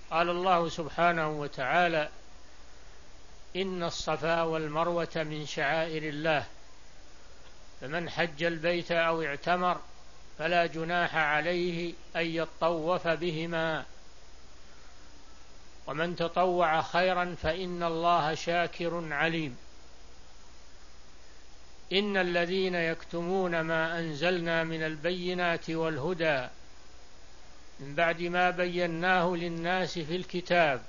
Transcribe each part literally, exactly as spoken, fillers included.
قال الله سبحانه وتعالى: إن الصفا والمروة من شعائر الله، فمن حج البيت أو اعتمر فلا جناح عليه أن يطوف بهما، ومن تطوع خيرا فإن الله شاكر عليم. إن الذين يكتمون ما أنزلنا من البينات والهدى من بعد ما بيناه للناس في الكتاب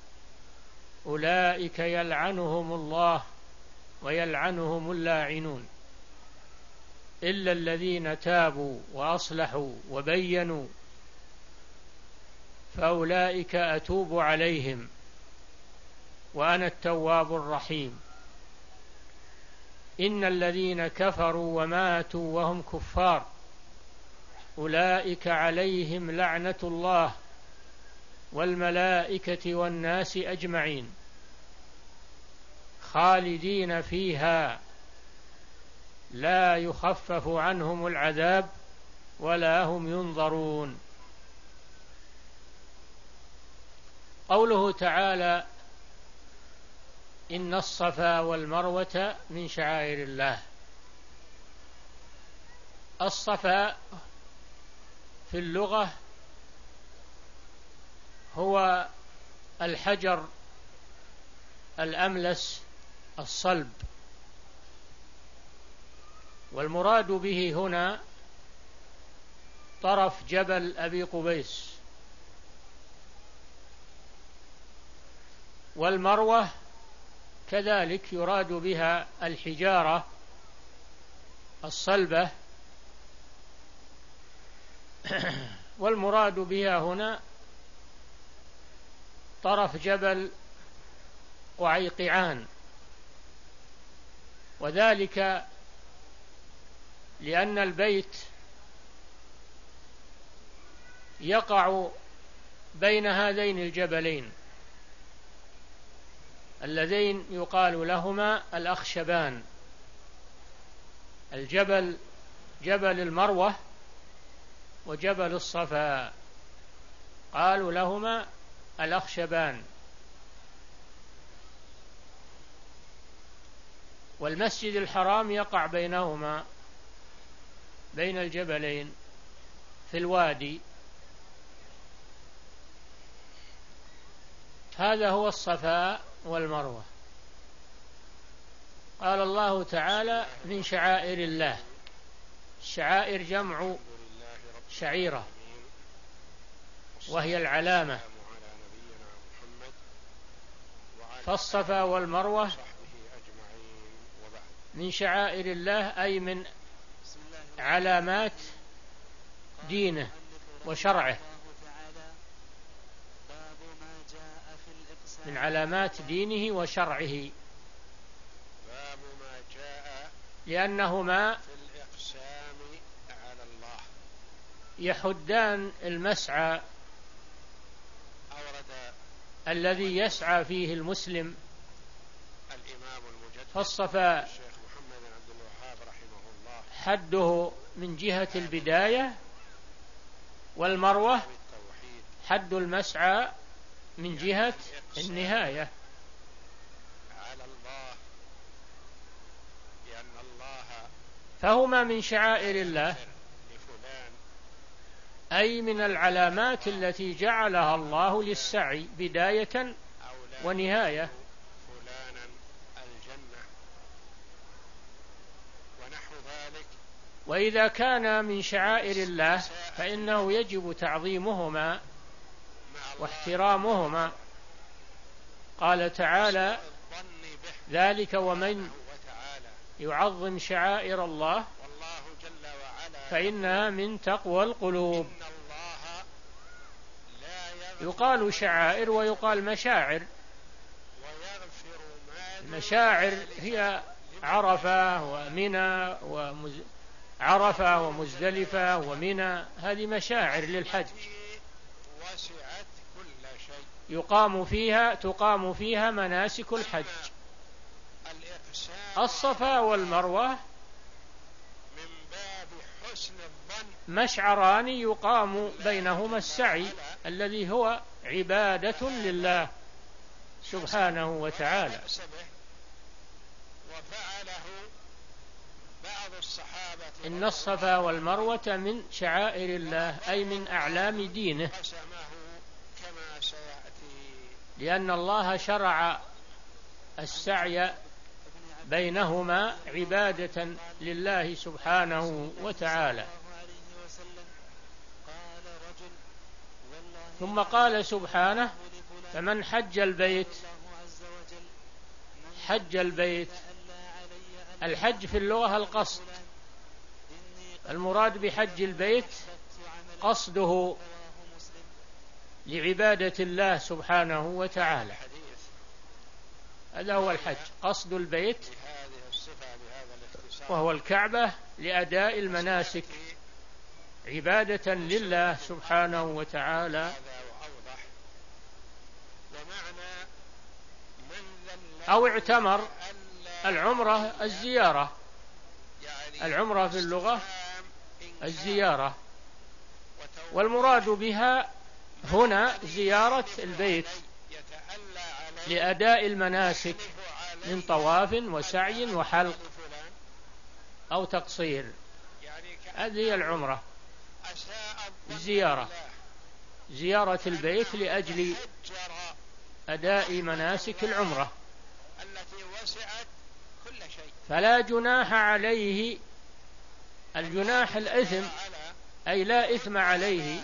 أولئك يلعنهم الله ويلعنهم اللاعنون، إلا الذين تابوا وأصلحوا وبينوا فأولئك أتوب عليهم وأنا التواب الرحيم. إن الذين كفروا وماتوا وهم كفار أولئك عليهم لعنة الله والملائكة والناس أجمعين خالدين فيها لا يخفف عنهم العذاب ولا هم ينظرون. قوله تعالى: إن الصفا والمروة من شعائر الله. الصفا في اللغة هو الحجر الأملس الصلب، والمراد به هنا طرف جبل أبي قبيس. والمروة كذلك يراد بها الحجارة الصلبة، والمراد بها هنا طرف جبل قعيقعان، وذلك لأن البيت يقع بين هذين الجبلين اللذين يقال لهما الأخشبان، الجبل جبل المروة وجبل الصفا، قالوا لهما الأخشبان. والمسجد الحرام يقع بينهما بين الجبلين في الوادي. هذا هو الصفا والمروة. قال الله تعالى: من شعائر الله. الشعائر جمع شعيرة، وهي العلامة. فالصفا والمروة من شعائر الله، أي من علامات دينه وشرعه، من علامات دينه وشرعه، لأنهما يحدان المسعى الذي يسعى فيه المسلم. فالصفا حده من جهة البداية، والمروة حد المسعى من جهة النهاية. فهما من شعائر الله، أي من العلامات التي جعلها الله للسعي بداية ونهاية. وإذا كان من شعائر الله فإنه يجب تعظيمهما واحترامهما. قال تعالى: ذلك ومن يعظم شعائر الله فإنها من تقوى القلوب. يقال شعائر ويقال مشاعر. المشاعر هي عرفة ومنى ومز... عرفة ومزدلفة ومنى، هذه مشاعر للحج يقام فيها تقام فيها مناسك الحج. الصفا والمروة مشعران يقام بينهما السعي الذي هو عبادة لله سبحانه وتعالى. إن الصفا والمروة من شعائر الله، أي من أعلام دينه، لأن الله شرع السعي بينهما عبادة لله سبحانه وتعالى. ثم قال سبحانه: فمن حج البيت. حج البيت، الحج في اللغة القصد، المراد بحج البيت قصده لعبادة الله سبحانه وتعالى، هذا هو الحج، قصد البيت وهو الكعبة لأداء المناسك عبادة لله سبحانه وتعالى. أو اعتمر، العمرة الزيارة، العمرة في اللغة الزيارة، والمراد بها هنا زيارة البيت لأداء المناسك من طواف وسعي وحلق أو تقصير، هذه هي العمرة، زيارة زيارة البيت لأجل أداء مناسك العمرة. فلا جناح عليه، الجناح الإثم، أي لا إثم عليه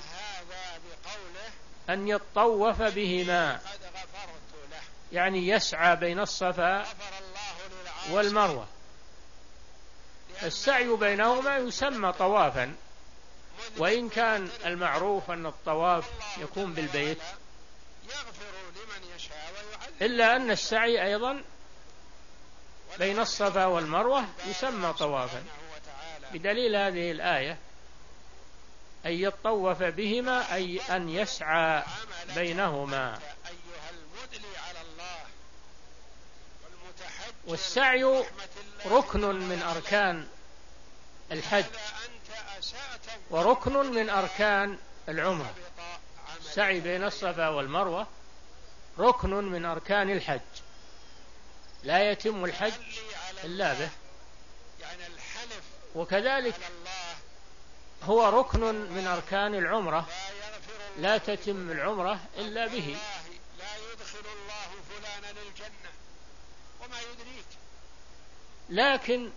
أن يطوف بهما، يعني يسعى بين الصفا والمروة. السعي بينهما يسمى طوافا، وإن كان المعروف أن الطواف يكون بالبيت، إلا أن السعي أيضا بين الصفا والمروة يسمى طوافا، بدليل هذه الآية: أن يطوف بهما، أي أن يسعى بينهما. والسعي ركن من أركان الحج وركن من أركان العمرة. السعي بين الصفا والمروة ركن من أركان الحج، لا يتم الحج إلا به، وكذلك هو ركن من أركان العمرة، لا تتم العمرة إلا به. لكن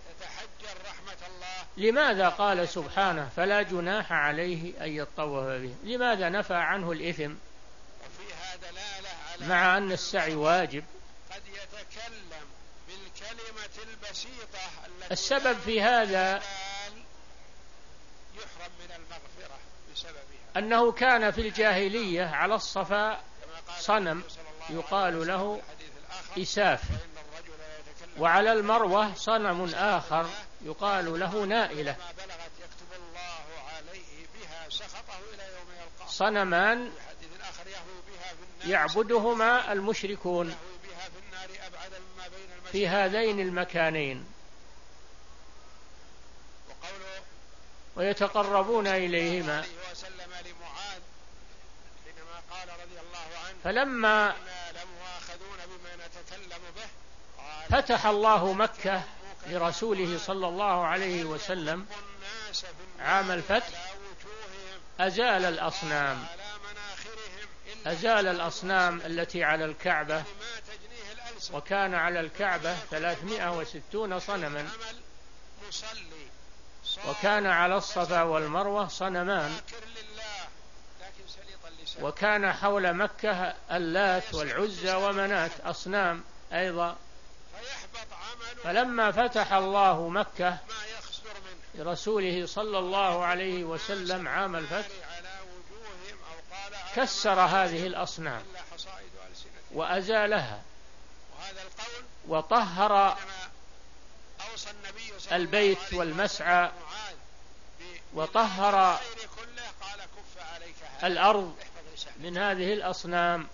لماذا قال سبحانه: فلا جناح عليه أن يطوف به؟ لماذا نفى عنه الإثم مع أن السعي واجب؟ السبب في هذا أنه كان في الجاهلية على الصفا صنم يقال له إساف، وعلى المروة صنم آخر يقال له نائلة، صنمان يعبدهما المشركون في هذين المكانين ويتقربون إليهما. فلما فتح الله مكة لرسوله صلى الله عليه وسلم عام الفتح، أزال الأصنام أزال الأصنام التي على الكعبة، وكان على الكعبة ثلاثمائة وستون صنما، وكان على الصفا والمروة صنمان، وكان حول مكة اللات والعزى ومنات أصنام أيضا. فلما فتح الله مكة لرسوله صلى الله عليه وسلم عام الفتح كسر هذه الأصنام وأزالها، وطهر البيت والمسعى، وطهر الأرض من هذه الأصنام،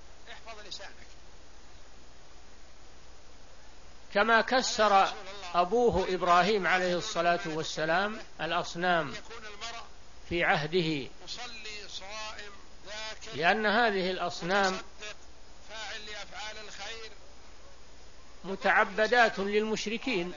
كما كسر أبوه إبراهيم عليه الصلاة والسلام الأصنام في عهده. لأن هذه الأصنام متعبدات للمشركين،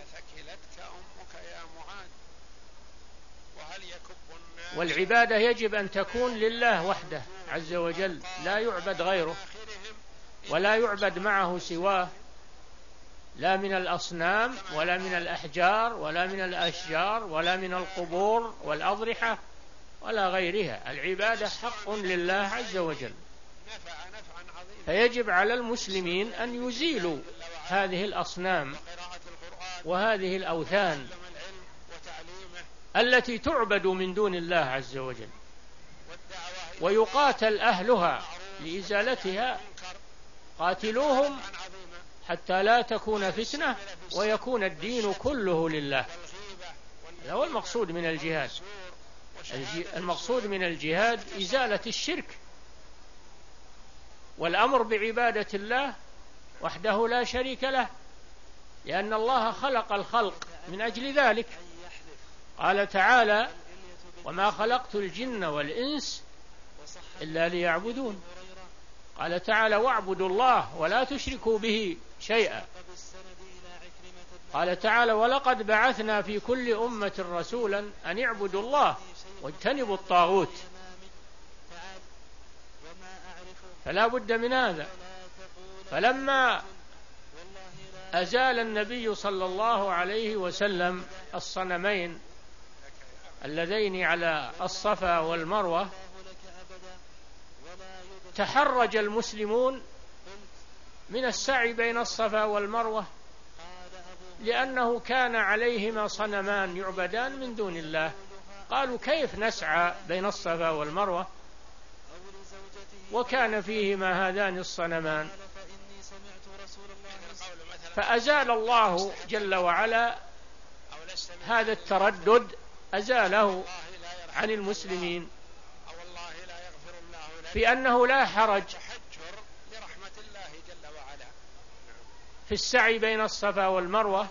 والعبادة يجب أن تكون لله وحده عز وجل، لا يعبد غيره ولا يعبد معه سواه، لا من الأصنام ولا من الأحجار ولا من الأشجار ولا من القبور والأضرحة ولا غيرها. العبادة حق لله عز وجل، فيجب على المسلمين أن يزيلوا هذه الأصنام وهذه الأوثان التي تعبد من دون الله عز وجل، ويقاتل أهلها لإزالتها. قاتلوهم حتى لا تكون فتنة ويكون الدين كله لله. هذا هو المقصود من الجهاد. المقصود من الجهاد إزالة الشرك والأمر بعبادة الله وحده لا شريك له، لأن الله خلق الخلق من أجل ذلك. قال تعالى: وما خلقت الجن والإنس إلا ليعبدون. قال تعالى: واعبدوا الله ولا تشركوا به شيئا. قال تعالى: ولقد بعثنا في كل أمة رسولا أن اعبدوا الله واجتنبوا الطاغوت. فلا بد من هذا. فلما أزال النبي صلى الله عليه وسلم الصنمين اللذين على الصفا والمروة، تحرج المسلمون من السعي بين الصفا والمروة، لأنه كان عليهما صنمان يعبدان من دون الله. قالوا: كيف نسعى بين الصفا والمروة وكان فيهما هذان الصنمان؟ فأزال الله جل وعلا هذا التردد، أزاله عن المسلمين، في أنه لا حرج في السعي بين الصفا والمروة،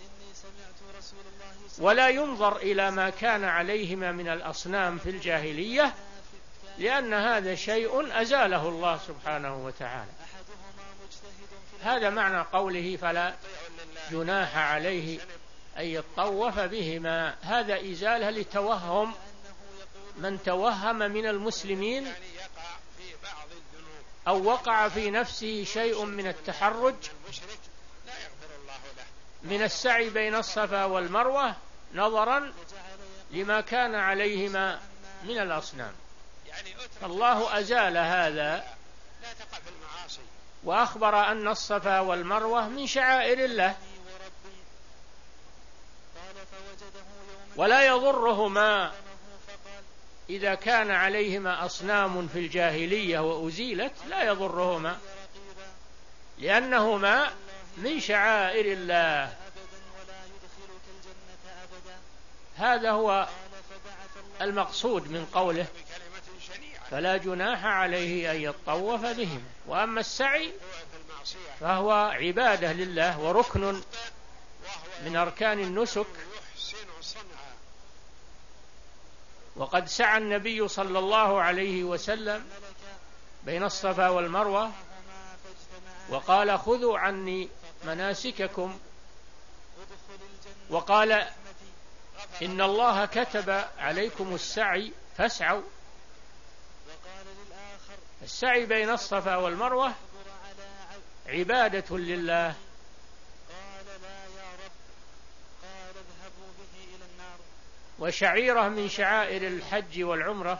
ولا ينظر إلى ما كان عليهما من الأصنام في الجاهلية، لأن هذا شيء أزاله الله سبحانه وتعالى. هذا معنى قوله: فلا جناح عليه أن يطوف بهما. هذا إزالة لتوهم من توهم من المسلمين أو وقع في نفسه شيء من التحرج من السعي بين الصفا والمروة نظرا لما كان عليهما من الأصنام. الله أزال هذا وأخبر أن الصفا والمروة من شعائر الله، ولا يضرهما إذا كان عليهما أصنام في الجاهلية وأزيلت، لا يضرهما لأنهما من شعائر الله. هذا هو المقصود من قوله: فلا جناح عليه أن يطوف بهم. وأما السعي فهو عبادة لله وركن من أركان النسك. وقد سعى النبي صلى الله عليه وسلم بين الصفا والمروة وقال: خذوا عني مناسككم، وقال: إن الله كتب عليكم السعي فاسعوا. السعي بين الصفا والمروة عبادة لله، وشعيرة من شعائر الحج والعمرة،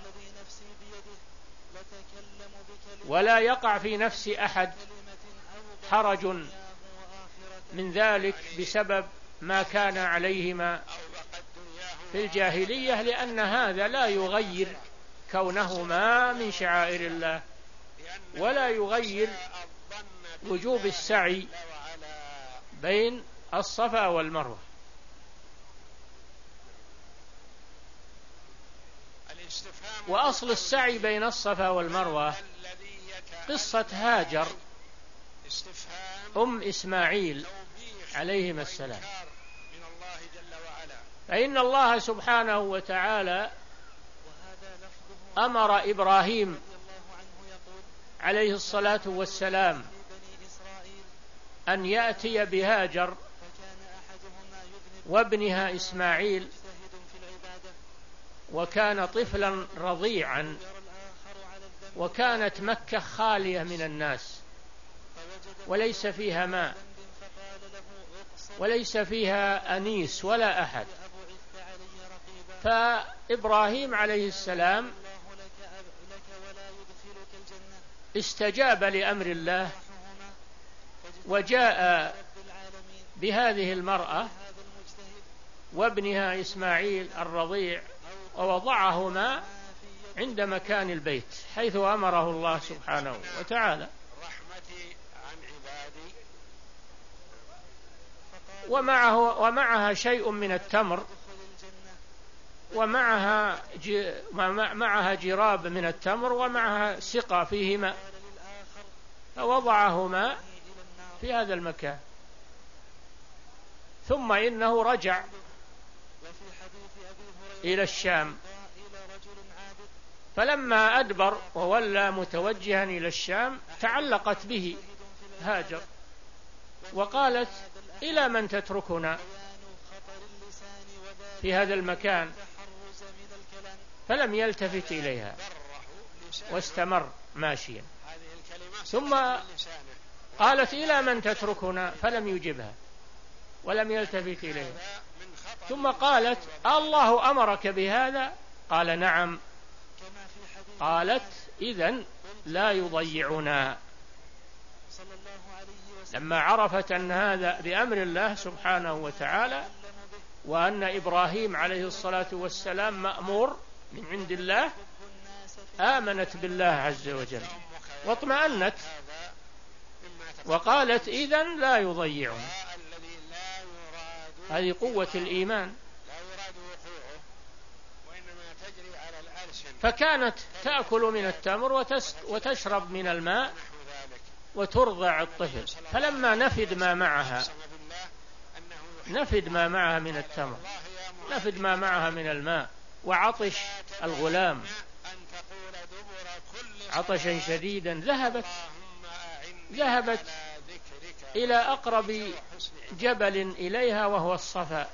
ولا يقع في نفس أحد حرج من ذلك بسبب ما كان عليهما في الجاهلية، لأن هذا لا يغير كونهما من شعائر الله، ولا يغير وجوب السعي بين الصفا والمروة. وأصل السعي بين الصفا والمروة قصة هاجر أم إسماعيل عليهما السلام. فإن الله سبحانه وتعالى أمر إبراهيم عليه الصلاة والسلام أن يأتي بهاجر وابنها إسماعيل، وكان طفلا رضيعا، وكانت مكة خالية من الناس وليس فيها ماء وليس فيها أنيس ولا أحد. فإبراهيم عليه السلام استجاب لأمر الله وجاء بهذه المرأة وابنها إسماعيل الرضيع ووضعهما عند مكان البيت حيث أمره الله سبحانه وتعالى. ومعه ومعها شيء من التمر، ومعها معها جراب من التمر، ومعها سقى فيه ماء، فوضعهما في هذا المكان. ثم إنه رجع إلى الشام، فلما أدبر وولى متوجها إلى الشام تعلقت به هاجر وقالت: إلى من تتركنا في هذا المكان؟ فلم يلتفت إليها واستمر ماشيا. ثم قالت: إلى من تتركنا؟ فلم يجبها ولم يلتفت إليها. ثم قالت: الله أمرك بهذا؟ قال: نعم. قالت: إذن لا يضيعنا. لما عرفت أن هذا بأمر الله سبحانه وتعالى، وأن إبراهيم عليه الصلاة والسلام مأمور من عند الله، آمنت بالله عز وجل واطمأنت وقالت: إذن لا يضيعنا. هذه قوة الإيمان. فكانت تأكل من التمر وتشرب من الماء وترضع الطفل. فلما نفد ما معها نفد ما معها من التمر، نفد ما معها من الماء، وعطش الغلام عطشا شديدا، ذهبت ذهبت إلى أقرب جبل إليها وهو الصفا،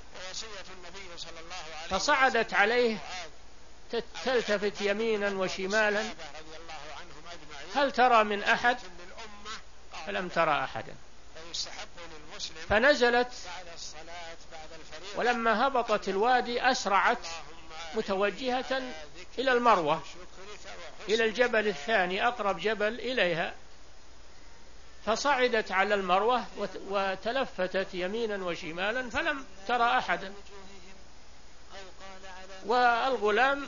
فصعدت عليه تلتفت يمينا وشمالا: هل ترى من أحد؟ فلم ترى أحدا. فنزلت، ولما هبطت الوادي أسرعت متوجهة إلى المروة، إلى الجبل الثاني أقرب جبل إليها، فصعدت على المروة وتلفتت يمينا وشمالا فلم ترى أحدا. والغلام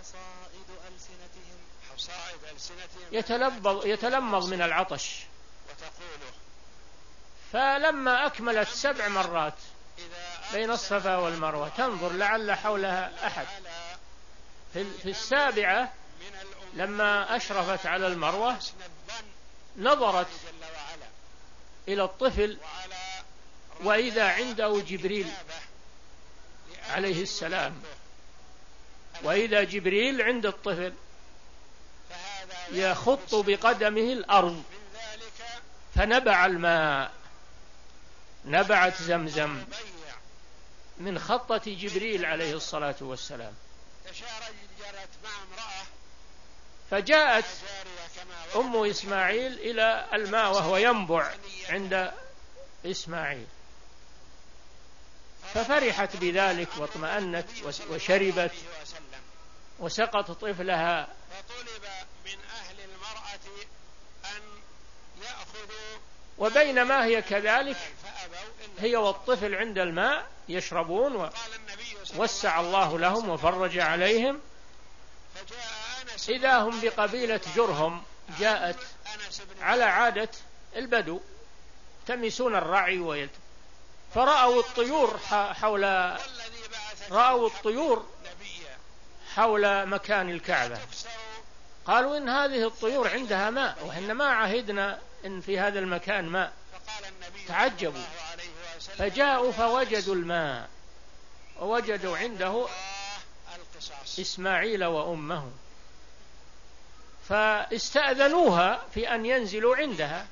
يتلبض يتلمض من العطش. فلما أكملت سبع مرات بين الصفا والمروة تنظر لعل حولها أحد، في السابعة لما أشرفت على المروة نظرت إلى الطفل وإذا عنده جبريل عليه السلام، وإذا جبريل عند الطفل يخط بقدمه الأرض، فنبع الماء، نبعت زمزم من خطة جبريل عليه الصلاة والسلام. فجاءت أم إسماعيل إلى الماء وهو ينبع عند إسماعيل، ففرحت بذلك واطمأنت وشربت وسقط طفلها. وبينما هي كذلك هي والطفل عند الماء يشربون، ووسع الله لهم وفرج عليهم، إذا هم بقبيلة جرهم جاءت على عادة البدو تمسون الرعي ويلت، فرأوا الطيور حول رأوا الطيور حول مكان الكعبة، قالوا: إن هذه الطيور عندها ماء وإن ما عهدنا إن في هذا المكان ماء. تعجبوا، فجاءوا فوجدوا الماء، ووجدوا عنده إسماعيل وأمه. فاستأذنوها في أن ينزلوا عندها.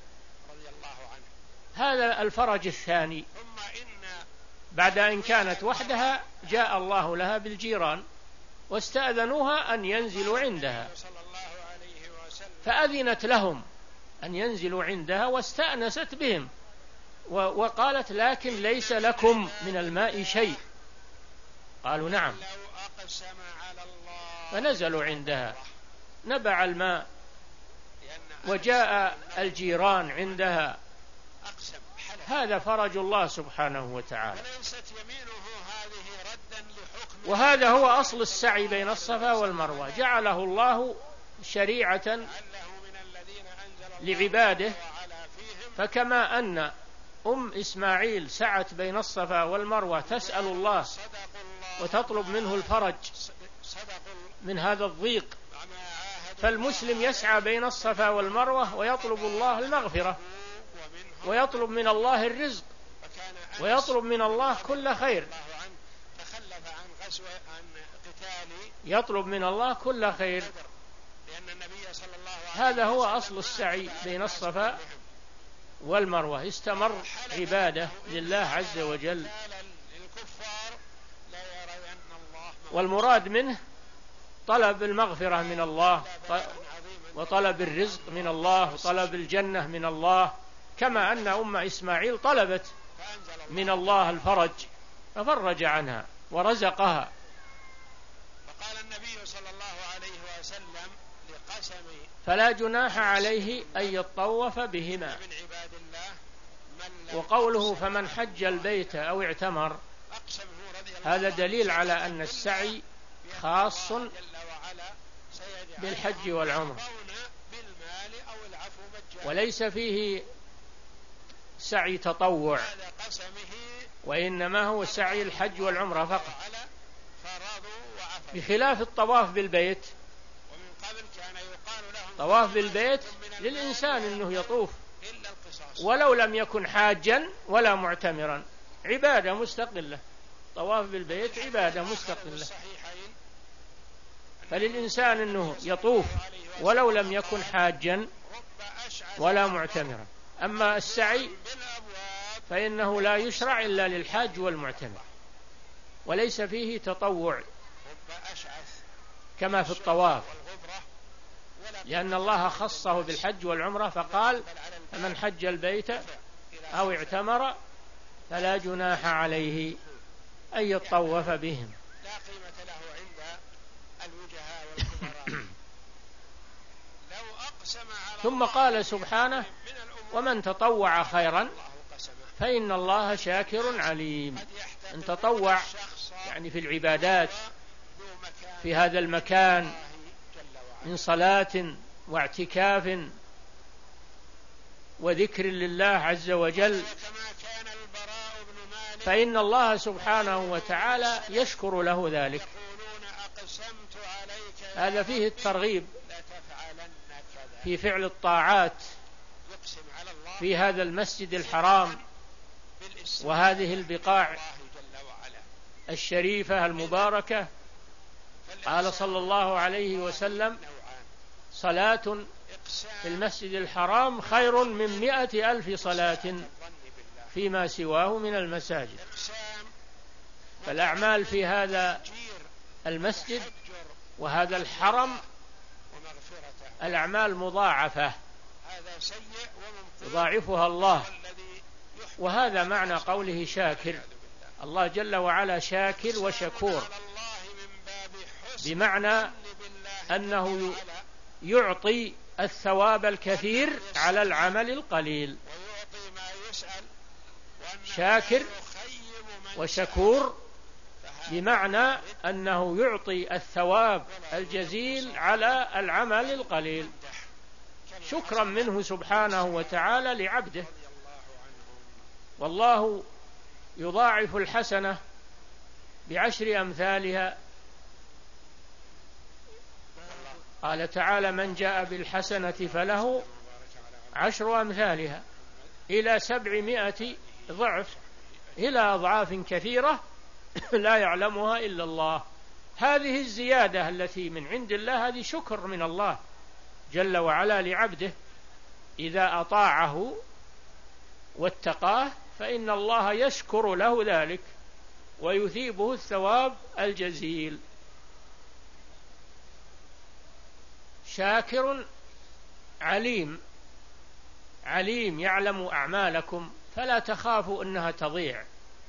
هذا الفرج الثاني. بعد أن كانت وحدها جاء الله لها بالجيران واستأذنوها أن ينزلوا عندها، فأذنت لهم أن ينزلوا عندها واستأنست بهم، وقالت لكن ليس لكم من الماء شيء. قالوا نعم، فنزلوا عندها، نبع الماء وجاء الجيران عندها. هذا فرج الله سبحانه وتعالى. وهذا هو أصل السعي بين الصفا والمروة، جعله الله شريعة لعباده. فكما أن أم إسماعيل سعت بين الصفا والمروة تسأل الله وتطلب منه الفرج من هذا الضيق، فالمسلم يسعى بين الصفا والمروة ويطلب الله المغفرة، ويطلب من الله الرزق، ويطلب من الله كل خير، يطلب من الله كل خير. هذا هو أصل السعي بين الصفا والمروة، استمر عبادة لله عز وجل. والمراد منه طلب المغفرة من الله، وطلب الرزق من الله، وطلب الجنة من الله، كما أن أم إسماعيل طلبت من الله الفرج ففرج عنها ورزقها. فقال النبي صلى الله عليه وسلم لقسم فلا جناح عليه أن يطوف بهما. وقوله فمن حج البيت أو اعتمر، هذا دليل على أن السعي خاص بالحج والعمر، وليس فيه سعي تطوع، وإنما هو سعي الحج والعمرة فقط، بخلاف الطواف بالبيت. طواف بالبيت للإنسان أنه يطوف ولو لم يكن حاجا ولا معتمرا، عبادة مستقلة. طواف بالبيت عبادة مستقلة، فللإنسان أنه يطوف ولو لم يكن حاجا ولا معتمرا. أما السعي فإنه لا يشرع إلا للحاج والمعتمر، وليس فيه تطوع كما في الطواف، لأن الله خصه بالحج والعمرة فقال فمن حج البيت أو اعتمر فلا جناح عليه أن يطوف بهم. ثم قال سبحانه ومن تطوع خيرا فإن الله شاكر عليم. من تطوع يعني في العبادات في هذا المكان من صلاة واعتكاف وذكر لله عز وجل، فإن الله سبحانه وتعالى يشكر له ذلك. هذا فيه الترغيب في فعل الطاعات في هذا المسجد الحرام وهذه البقاع الشريفة المباركة. قال صلى الله عليه وسلم صلاة في المسجد الحرام خير من مئة ألف صلاة فيما سواه من المساجد. فالأعمال في هذا المسجد وهذا الحرم الأعمال مضاعفة يضاعفها الله، وهذا معنى قوله شاكر. الله جل وعلا شاكر وشكور، بمعنى أنه يعطي الثواب الكثير على العمل القليل. شاكر وشكور بمعنى أنه يعطي الثواب الجزيل على العمل القليل، شكرا منه سبحانه وتعالى لعبده. والله يضاعف الحسنة بعشر أمثالها. قال تعالى من جاء بالحسنة فله عشر أمثالها إلى سبعمائة ضعف، إلى أضعاف كثيرة لا يعلمها إلا الله. هذه الزيادة التي من عند الله هذه شكر من الله جل وعلا لعبده إذا أطاعه واتقاه فإن الله يشكر له ذلك ويثيبه الثواب الجزيل. شاكر عليم، عليم يعلم أعمالكم فلا تخافوا أنها تضيع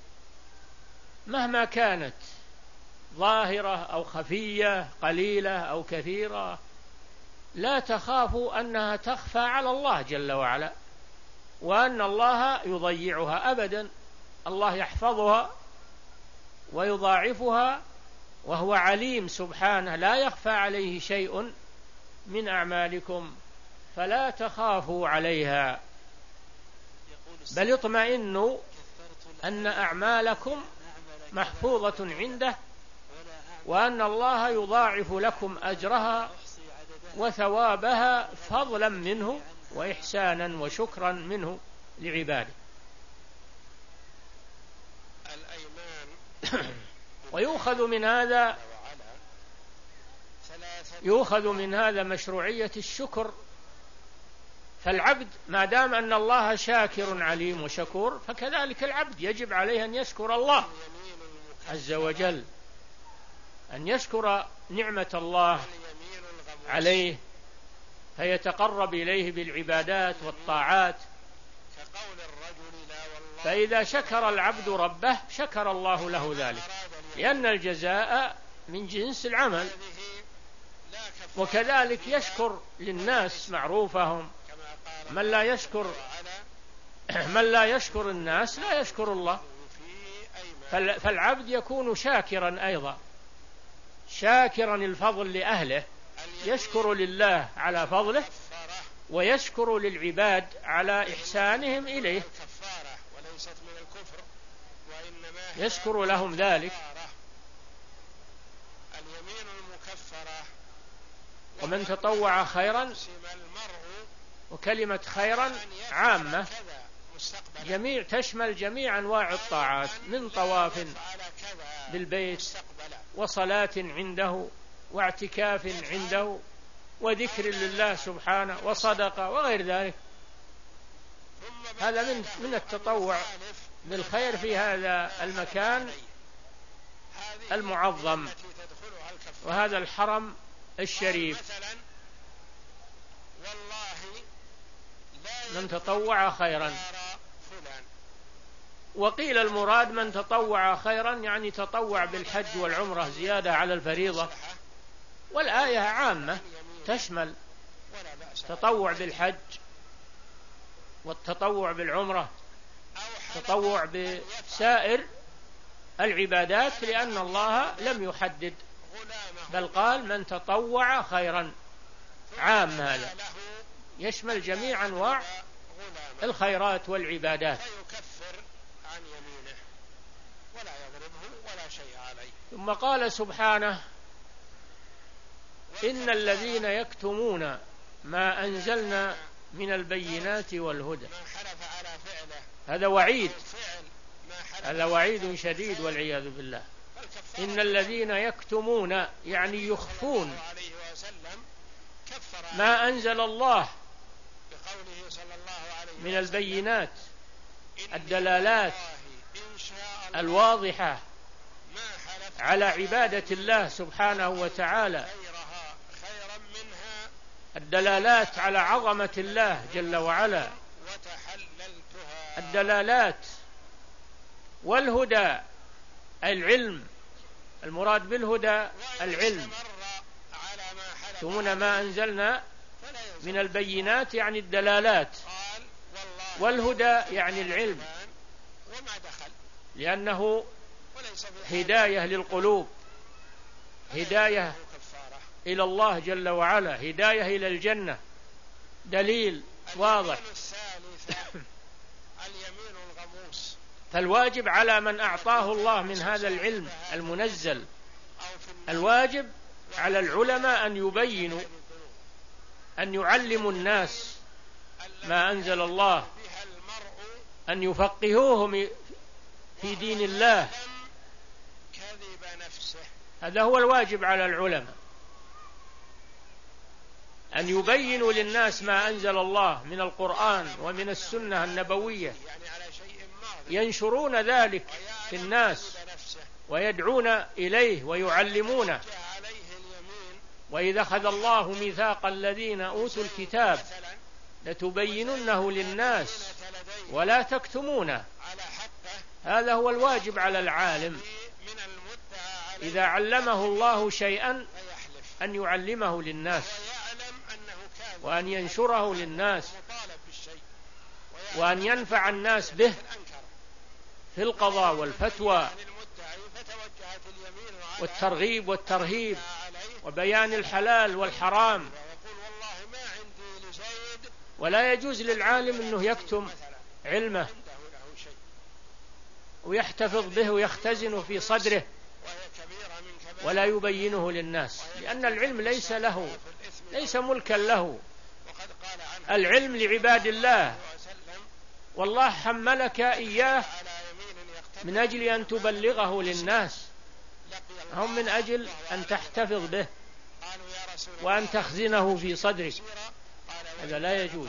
مهما كانت ظاهرة أو خفية، قليلة أو كثيرة، لا تخافوا أنها تخفى على الله جل وعلا وأن الله يضيعها أبدا. الله يحفظها ويضاعفها وهو عليم سبحانه، لا يخفى عليه شيء من أعمالكم، فلا تخافوا عليها بل اطمئنوا أن أعمالكم محفوظة عنده وأن الله يضاعف لكم أجرها وثوابها فضلا منه وإحسانا وشكرا منه لعباده. ويؤخذ من هذا يؤخذ من هذا مشروعية الشكر، فالعبد ما دام أن الله شاكر عليم وشكور فكذلك العبد يجب عليه أن يشكر الله عز وجل، أن يشكر نعمة الله عليه فيتقرب إليه بالعبادات والطاعات. فإذا شكر العبد ربه شكر الله له ذلك، لأن الجزاء من جنس العمل. وكذلك يشكر للناس معروفهم، من لا يشكر من لا يشكر الناس لا يشكر الله. فالعبد يكون شاكرا أيضا، شاكرا الفضل لأهله، يشكر لله على فضله ويشكر للعباد على إحسانهم إليه، يشكر لهم ذلك. ومن تطوع خيرا، وكلمة خيرا عامة جميع تشمل جميع أنواع الطاعات، من طواف بالبيت وصلاة عنده واعتكاف عنده وذكر لله سبحانه وصدقة وغير ذلك. هذا من من التطوع بالخير في هذا المكان المعظم وهذا الحرم الشريف. من تطوع خيرا، وقيل المراد من تطوع خيرا يعني تطوع بالحج والعمرة زيادة على الفريضة، والآية عامة تشمل تطوع بالحج والتطوع بالعمرة، تطوع بسائر العبادات، لأن الله لم يحدد بل قال من تطوع خيرا، عام هذا يشمل جميع أنواع الخيرات والعبادات. ثم قال سبحانه إن الذين يكتمون ما أنزلنا من البينات والهدى، هذا وعيد، هذا وعيد شديد والعياذ بالله. إن الذين يكتمون يعني يخفون ما أنزل الله من البينات، الدلالات الواضحة على عبادة الله سبحانه وتعالى، الدلالات على عظمة الله جل وعلا، الدلالات والهدى العلم، المراد بالهدى العلم. يكتمون ما أنزلنا من البينات يعني الدلالات، والهدى يعني العلم، لأنه هداية للقلوب، هداية إلى الله جل وعلا، هداية إلى الجنة، دليل واضح. فالواجب على من أعطاه الله من هذا العلم المنزل، الواجب على العلماء أن يبينوا، أن يعلموا الناس ما أنزل الله، أن يفقهوهم في دين الله. هذا هو الواجب على العلماء. أن يبينوا للناس ما أنزل الله من القرآن ومن السنة النبوية، ينشرون ذلك في الناس ويدعون إليه ويعلمونه. وإذا أخذ الله ميثاق الذين أوتوا الكتاب لتبيننه للناس ولا تكتمونه. هذا هو الواجب على العالم إذا علمه الله شيئا أن يعلمه للناس وأن ينشره للناس وأن ينفع الناس به في القضاء والفتوى والترغيب والترهيب وبيان الحلال والحرام. ولا يجوز للعالم أنه يكتم علمه ويحتفظ به ويختزنه في صدره ولا يبينه للناس، لأن العلم ليس له، ليس ملكا له. العلم لعباد الله، والله حملك إياه من أجل أن تبلغه للناس، هم من أجل أن تحتفظ به وأن تخزنه في صدرك. هذا لا يجوز،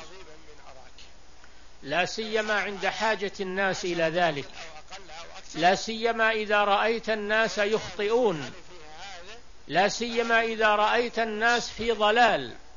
لا سيما عند حاجة الناس إلى ذلك، لا سيما إذا رأيت الناس يخطئون، لا سيما إذا رأيت الناس في ضلال